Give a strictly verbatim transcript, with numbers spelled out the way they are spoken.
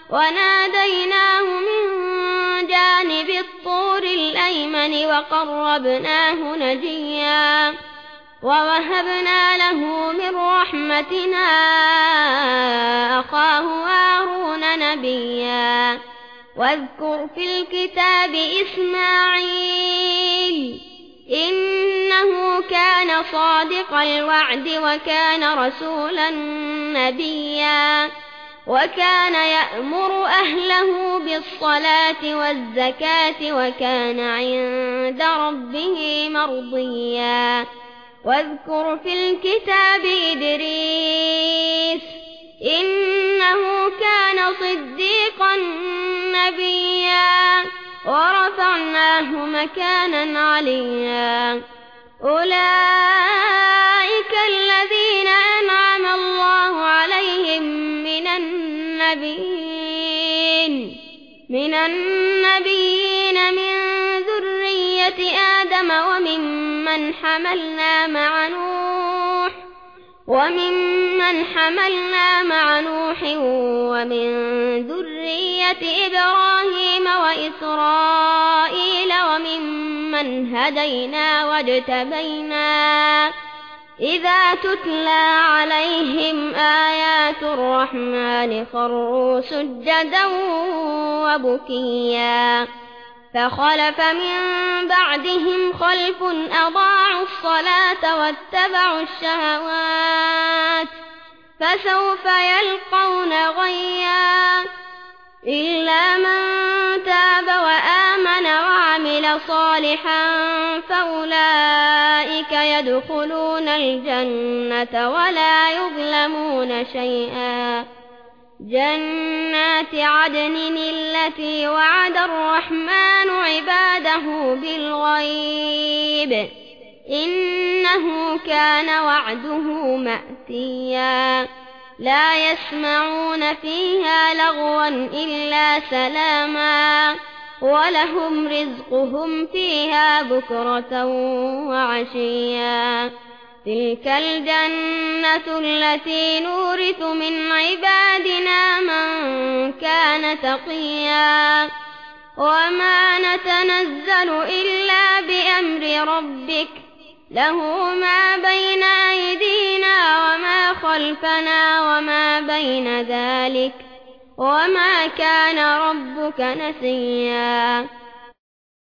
وناديناه من جانب الطور الأيمن وقربناه نجيا ووهبنا له من رحمتنا أخاه هارون نبيا واذكر في الكتاب إسماعيل إنه كان صادق الوعد وكان رسولا نبيا وكان يأمر أهله بالصلاة والزكاة وكان عند ربه مرضيا واذكر في الكتاب إدريس إنه كان صديقا نبيا ورفعناه مكانا عليا أولئك الذين أنعم الله عليهم من النبيين من النبيين من ذرية آدم وممن حملنا مع نوح وممن حملنا مع نوح ومن ذرية إبراهيم وإسرائيل وممن هدينا واجتبينا إذا تتلى عليهم آيات الرحمن خروا سجدا وبكيا فخلف من بعدهم خلف أضاعوا الصلاة واتبعوا الشهوات فسوف يلقون غيا إلا من تاب وآمن وعمل صالحا فأولئك يدخلون الجنة ولا يظلمون شيئا جنات عدن التي وعد الرحمن عباده بالغيب إنه كان وعده مأتيا لا يسمعون فيها لغوا إلا سلاما ولهم رزقهم فيها بكرة وعشيا تلك الجنة التي نورث من عبادنا من كان تقيا وما نتنزل إلا بأمر ربك له ما بين أيدينا وما خلفنا وما بين ذلك وما كان ربك نسيا